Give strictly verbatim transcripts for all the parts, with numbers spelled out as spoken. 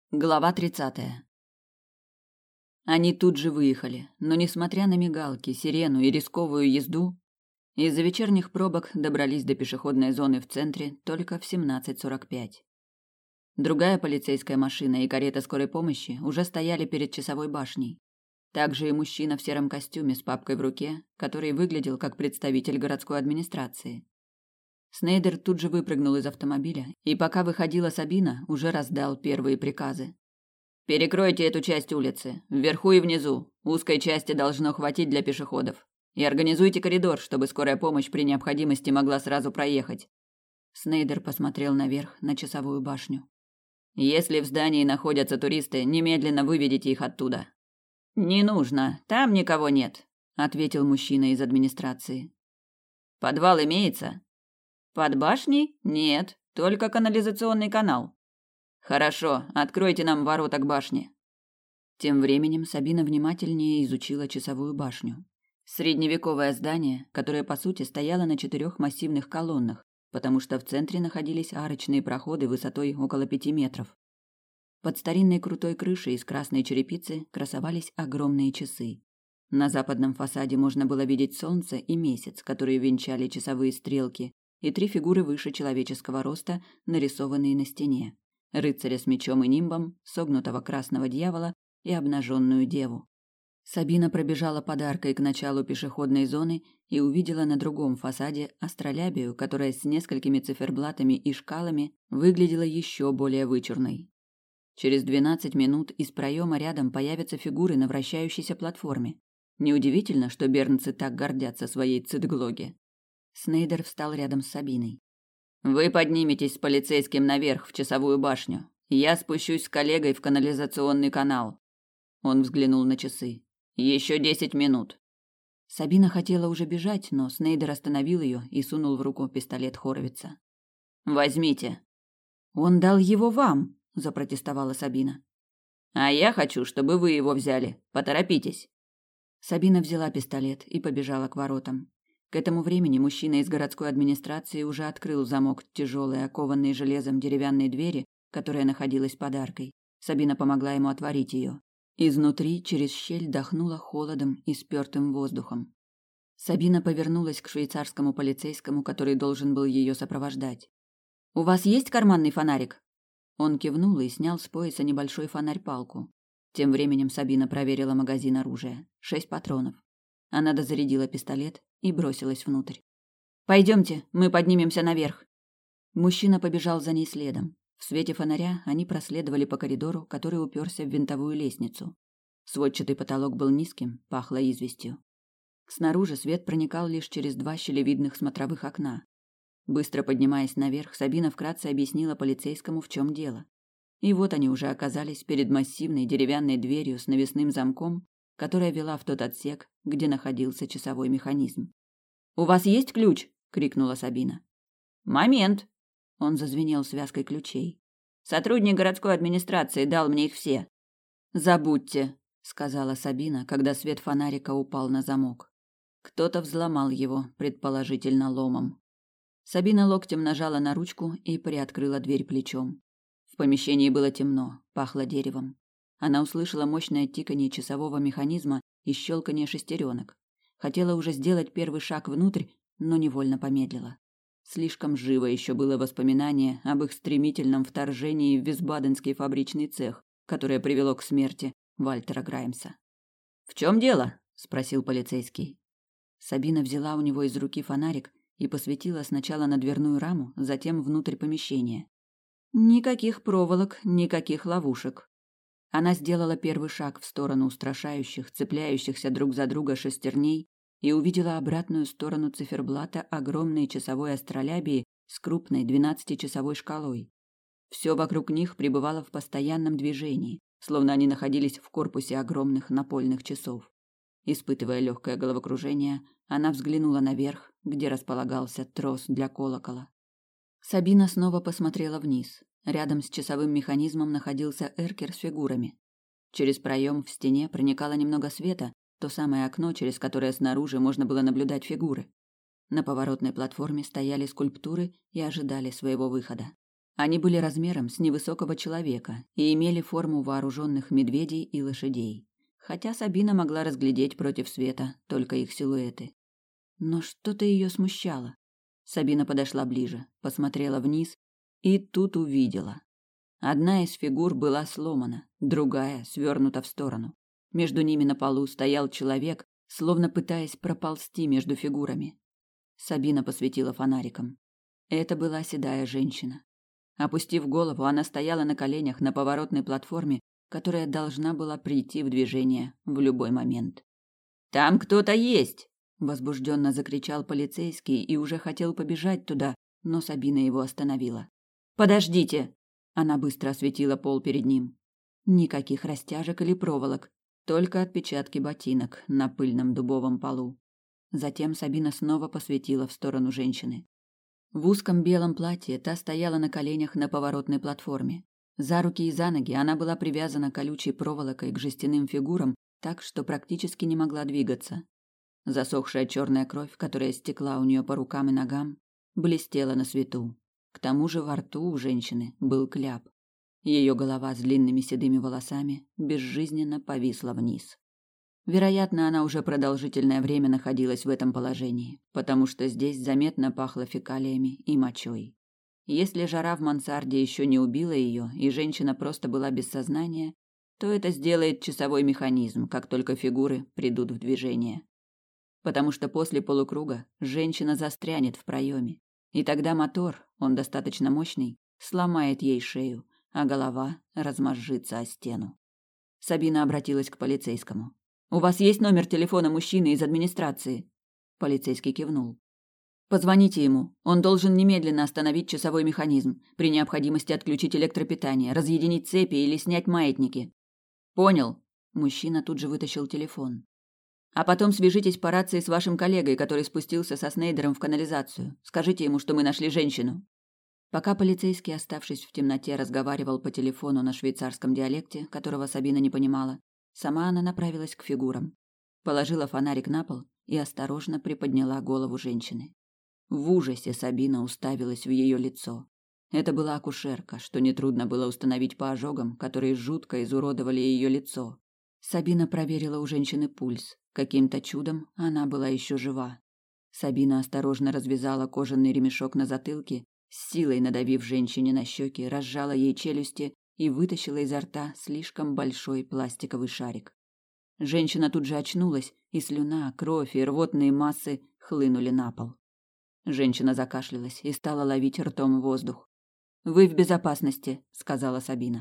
Глава тридцатая. Они тут же выехали, но, несмотря на мигалки, сирену и рисковую езду, из-за вечерних пробок добрались до пешеходной зоны в центре только в семнадцать сорок пять. Другая полицейская машина и карета скорой помощи уже стояли перед часовой башней. Также и мужчина в сером костюме с папкой в руке, который выглядел как представитель городской администрации. Снейдер тут же выпрыгнул из автомобиля, и пока выходила Сабина, уже раздал первые приказы. «Перекройте эту часть улицы, вверху и внизу. Узкой части должно хватить для пешеходов. И организуйте коридор, чтобы скорая помощь при необходимости могла сразу проехать». Снейдер посмотрел наверх, на часовую башню. «Если в здании находятся туристы, немедленно выведите их оттуда». «Не нужно, там никого нет», — ответил мужчина из администрации. «Подвал имеется?» «Под башней? Нет, только канализационный канал». «Хорошо, откройте нам ворота к башне». Тем временем Сабина внимательнее изучила часовую башню. Средневековое здание, которое по сути стояло на четырех массивных колоннах, потому что в центре находились арочные проходы высотой около пяти метров. Под старинной крутой крышей из красной черепицы красовались огромные часы. На западном фасаде можно было видеть солнце и месяц, которые венчали часовые стрелки, и три фигуры выше человеческого роста, нарисованные на стене: рыцаря с мечом и нимбом, согнутого красного дьявола и обнаженную деву. Сабина пробежала под аркой к началу пешеходной зоны и увидела на другом фасаде астролябию, которая с несколькими циферблатами и шкалами выглядела еще более вычурной. Через двенадцать минут из проема рядом появятся фигуры на вращающейся платформе. Неудивительно, что бернцы так гордятся своей цитглоге. Снейдер встал рядом с Сабиной. «Вы подниметесь с полицейским наверх в часовую башню. Я спущусь с коллегой в канализационный канал». Он взглянул на часы. «Еще десять минут». Сабина хотела уже бежать, но Снейдер остановил ее и сунул в руку пистолет Хоровица. «Возьмите». «Он дал его вам», – запротестовала Сабина. «А я хочу, чтобы вы его взяли. Поторопитесь». Сабина взяла пистолет и побежала к воротам. К этому времени мужчина из городской администрации уже открыл замок тяжелой, окованной железом деревянной двери, которая находилась под аркой. Сабина помогла ему отворить ее. Изнутри через щель дохнуло холодом и спёртым воздухом. Сабина повернулась к швейцарскому полицейскому, который должен был ее сопровождать. «У вас есть карманный фонарик?» Он кивнул и снял с пояса небольшой фонарь-палку. Тем временем Сабина проверила магазин оружия. Шесть патронов. Она дозарядила пистолет и бросилась внутрь. «Пойдемте, мы поднимемся наверх». Мужчина побежал за ней следом. В свете фонаря они проследовали по коридору, который уперся в винтовую лестницу. Сводчатый потолок был низким, пахло известью. Снаружи свет проникал лишь через два щелевидных смотровых окна. Быстро поднимаясь наверх, Сабина вкратце объяснила полицейскому, в чем дело. И вот они уже оказались перед массивной деревянной дверью с навесным замком, которая вела в тот отсек, где находился часовой механизм. «У вас есть ключ?» – крикнула Сабина. «Момент!» – он зазвенел связкой ключей. «Сотрудник городской администрации дал мне их все». «Забудьте», – сказала Сабина, когда свет фонарика упал на замок. Кто-то взломал его, предположительно ломом. Сабина локтем нажала на ручку и приоткрыла дверь плечом. В помещении было темно, пахло деревом. Она услышала мощное тиканье часового механизма и щелканье шестеренок. Хотела уже сделать первый шаг внутрь, но невольно помедлила. Слишком живо еще было воспоминание об их стремительном вторжении в Висбаденский фабричный цех, которое привело к смерти Вальтера Граймса. «В чем дело?» – спросил полицейский. Сабина взяла у него из руки фонарик и посветила сначала на дверную раму, затем внутрь помещения. Никаких проволок, никаких ловушек. Она сделала первый шаг в сторону устрашающих, цепляющихся друг за друга шестерней и увидела обратную сторону циферблата огромной часовой астролябии с крупной двенадцатичасовой шкалой. Все вокруг них пребывало в постоянном движении, словно они находились в корпусе огромных напольных часов. Испытывая легкое головокружение, она взглянула наверх, где располагался трос для колокола. Сабина снова посмотрела вниз. Рядом с часовым механизмом находился эркер с фигурами. Через проем в стене проникало немного света, то самое окно, через которое снаружи можно было наблюдать фигуры. На поворотной платформе стояли скульптуры и ожидали своего выхода. Они были размером с невысокого человека и имели форму вооруженных медведей и лошадей, хотя Сабина могла разглядеть против света только их силуэты. Но что-то ее смущало. Сабина подошла ближе, посмотрела вниз и тут увидела. Одна из фигур была сломана, другая свернута в сторону. Между ними на полу стоял человек, словно пытаясь проползти между фигурами. Сабина посветила фонариком. Это была седая женщина. Опустив голову, она стояла на коленях на поворотной платформе, которая должна была прийти в движение в любой момент. «Там кто-то есть!» – возбужденно закричал полицейский и уже хотел побежать туда, но Сабина его остановила. «Подождите!» – она быстро осветила пол перед ним. Никаких растяжек или проволок, только отпечатки ботинок на пыльном дубовом полу. Затем Сабина снова посветила в сторону женщины. В узком белом платье та стояла на коленях на поворотной платформе. За руки и за ноги она была привязана колючей проволокой к жестяным фигурам, так что практически не могла двигаться. Засохшая черная кровь, которая стекла у нее по рукам и ногам, блестела на свету. К тому же во рту у женщины был кляп. Ее голова с длинными седыми волосами безжизненно повисла вниз. Вероятно, она уже продолжительное время находилась в этом положении, потому что здесь заметно пахло фекалиями и мочой. Если жара в мансарде еще не убила ее, и женщина просто была без сознания, то это сделает часовой механизм, как только фигуры придут в движение. Потому что после полукруга женщина застрянет в проеме, и тогда мотор, он достаточно мощный, сломает ей шею, а голова размозжится о стену. Сабина обратилась к полицейскому. «У вас есть номер телефона мужчины из администрации?» Полицейский кивнул. «Позвоните ему. Он должен немедленно остановить часовой механизм, при необходимости отключить электропитание, разъединить цепи или снять маятники». «Понял». Мужчина тут же вытащил телефон. «А потом свяжитесь по рации с вашим коллегой, который спустился со Снейдером в канализацию. Скажите ему, что мы нашли женщину». Пока полицейский, оставшись в темноте, разговаривал по телефону на швейцарском диалекте, которого Сабина не понимала, сама она направилась к фигурам. Положила фонарик на пол и осторожно приподняла голову женщины. В ужасе Сабина уставилась в ее лицо. Это была акушерка, что нетрудно было установить по ожогам, которые жутко изуродовали ее лицо. Сабина проверила у женщины пульс. Каким-то чудом она была еще жива. Сабина осторожно развязала кожаный ремешок на затылке, с силой надавив женщине на щеки, разжала ей челюсти и вытащила изо рта слишком большой пластиковый шарик. Женщина тут же очнулась, и слюна, кровь и рвотные массы хлынули на пол. Женщина закашлялась и стала ловить ртом воздух. «Вы в безопасности», — сказала Сабина.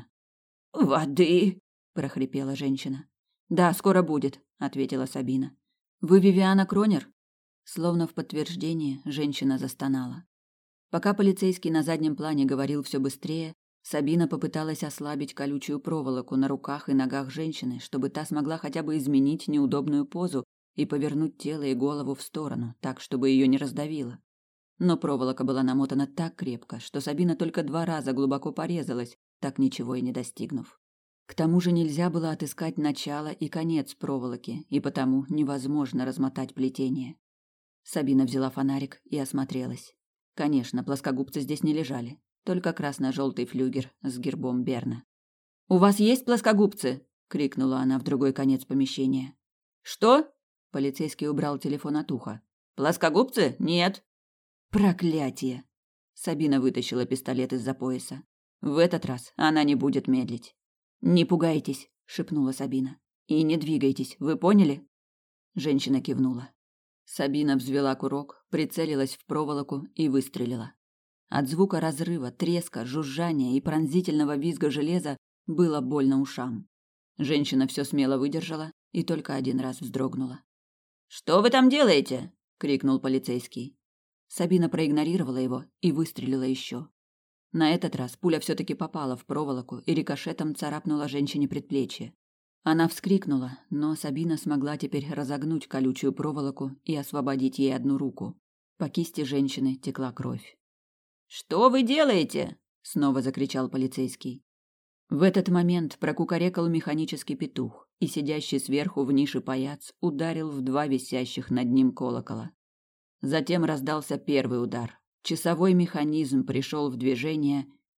«Воды!» — прохрипела женщина. «Да, скоро будет», — ответила Сабина. «Вы Вивиана Кронер?» Словно в подтверждение, женщина застонала. Пока полицейский на заднем плане говорил все быстрее, Сабина попыталась ослабить колючую проволоку на руках и ногах женщины, чтобы та смогла хотя бы изменить неудобную позу и повернуть тело и голову в сторону, так, чтобы ее не раздавило. Но проволока была намотана так крепко, что Сабина только два раза глубоко порезалась, так ничего и не достигнув. К тому же нельзя было отыскать начало и конец проволоки, и потому невозможно размотать плетение. Сабина взяла фонарик и осмотрелась. Конечно, плоскогубцы здесь не лежали, только красно-желтый флюгер с гербом Берна. «У вас есть плоскогубцы?» — крикнула она в другой конец помещения. «Что?» — полицейский убрал телефон от уха. «Плоскогубцы? Нет». «Проклятие!» — Сабина вытащила пистолет из-за пояса. В этот раз она не будет медлить. «Не пугайтесь», — шепнула Сабина. «И не двигайтесь, вы поняли?» Женщина кивнула. Сабина взвела курок, прицелилась в проволоку и выстрелила. От звука разрыва, треска, жужжания и пронзительного визга железа было больно ушам. Женщина все смело выдержала и только один раз вздрогнула. «Что вы там делаете?» — крикнул полицейский. Сабина проигнорировала его и выстрелила еще. На этот раз пуля все-таки попала в проволоку и рикошетом царапнула женщине предплечье. Она вскрикнула, но Сабина смогла теперь разогнуть колючую проволоку и освободить ей одну руку. По кисти женщины текла кровь. «Что вы делаете?» — снова закричал полицейский. В этот момент прокукарекал механический петух, и сидящий сверху в нише паяц ударил в два висящих над ним колокола. Затем раздался первый удар. Часовой механизм пришел в движение,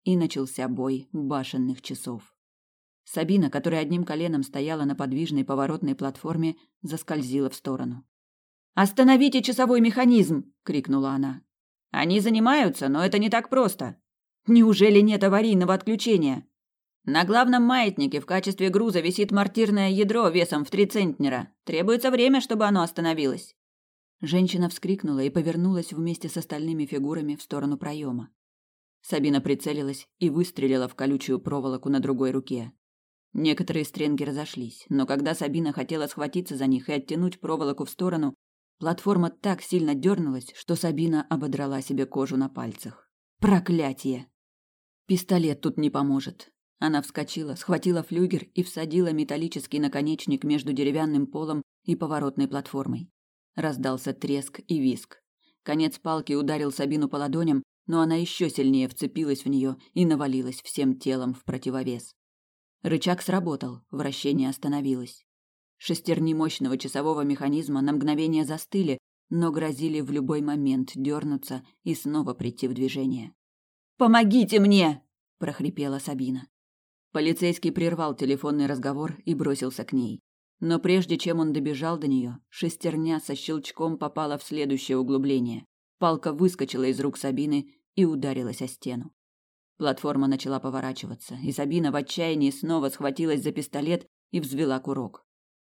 и начался бой башенных часов. Сабина, которая одним коленом стояла на подвижной поворотной платформе, заскользила в сторону. «Остановите часовой механизм!» – крикнула она. «Они занимаются, но это не так просто. Неужели нет аварийного отключения? На главном маятнике в качестве груза висит мортирное ядро весом в три центнера. Требуется время, чтобы оно остановилось». Женщина вскрикнула и повернулась вместе с остальными фигурами в сторону проема. Сабина прицелилась и выстрелила в колючую проволоку на другой руке. Некоторые стренги разошлись, но когда Сабина хотела схватиться за них и оттянуть проволоку в сторону, платформа так сильно дернулась, что Сабина ободрала себе кожу на пальцах. Проклятие! Пистолет тут не поможет. Она вскочила, схватила флюгер и всадила металлический наконечник между деревянным полом и поворотной платформой. Раздался треск и визг. Конец палки ударил Сабину по ладоням, но она еще сильнее вцепилась в нее и навалилась всем телом в противовес. Рычаг сработал, вращение остановилось. Шестерни мощного часового механизма на мгновение застыли, но грозили в любой момент дернуться и снова прийти в движение. «Помогите мне!» – прохрипела Сабина. Полицейский прервал телефонный разговор и бросился к ней. Но прежде чем он добежал до нее, шестерня со щелчком попала в следующее углубление. Палка выскочила из рук Сабины и ударилась о стену. Платформа начала поворачиваться, и Сабина в отчаянии снова схватилась за пистолет и взвела курок.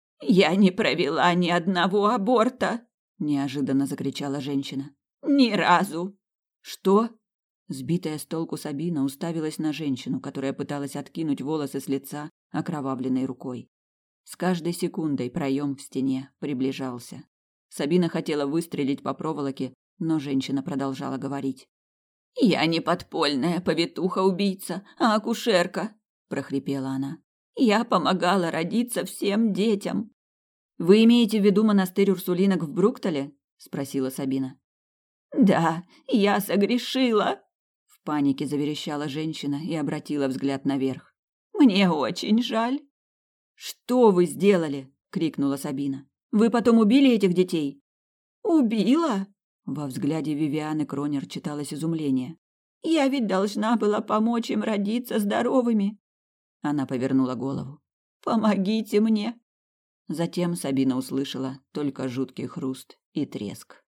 «Я не провела ни одного аборта!» – неожиданно закричала женщина. «Ни разу!» «Что?» Сбитая с толку Сабина уставилась на женщину, которая пыталась откинуть волосы с лица окровавленной рукой. С каждой секундой проем в стене приближался. Сабина хотела выстрелить по проволоке, но женщина продолжала говорить. «Я не подпольная повитуха-убийца, а акушерка», – прохрипела она. «Я помогала родиться всем детям». «Вы имеете в виду монастырь Урсулинок в Бруктале?» – спросила Сабина. «Да, я согрешила», – в панике заверещала женщина и обратила взгляд наверх. «Мне очень жаль». «Что вы сделали?» – крикнула Сабина. «Вы потом убили этих детей?» «Убила?» Во взгляде Вивианы Кронер читалось изумление. «Я ведь должна была помочь им родиться здоровыми». Она повернула голову. «Помогите мне». Затем Сабина услышала только жуткий хруст и треск.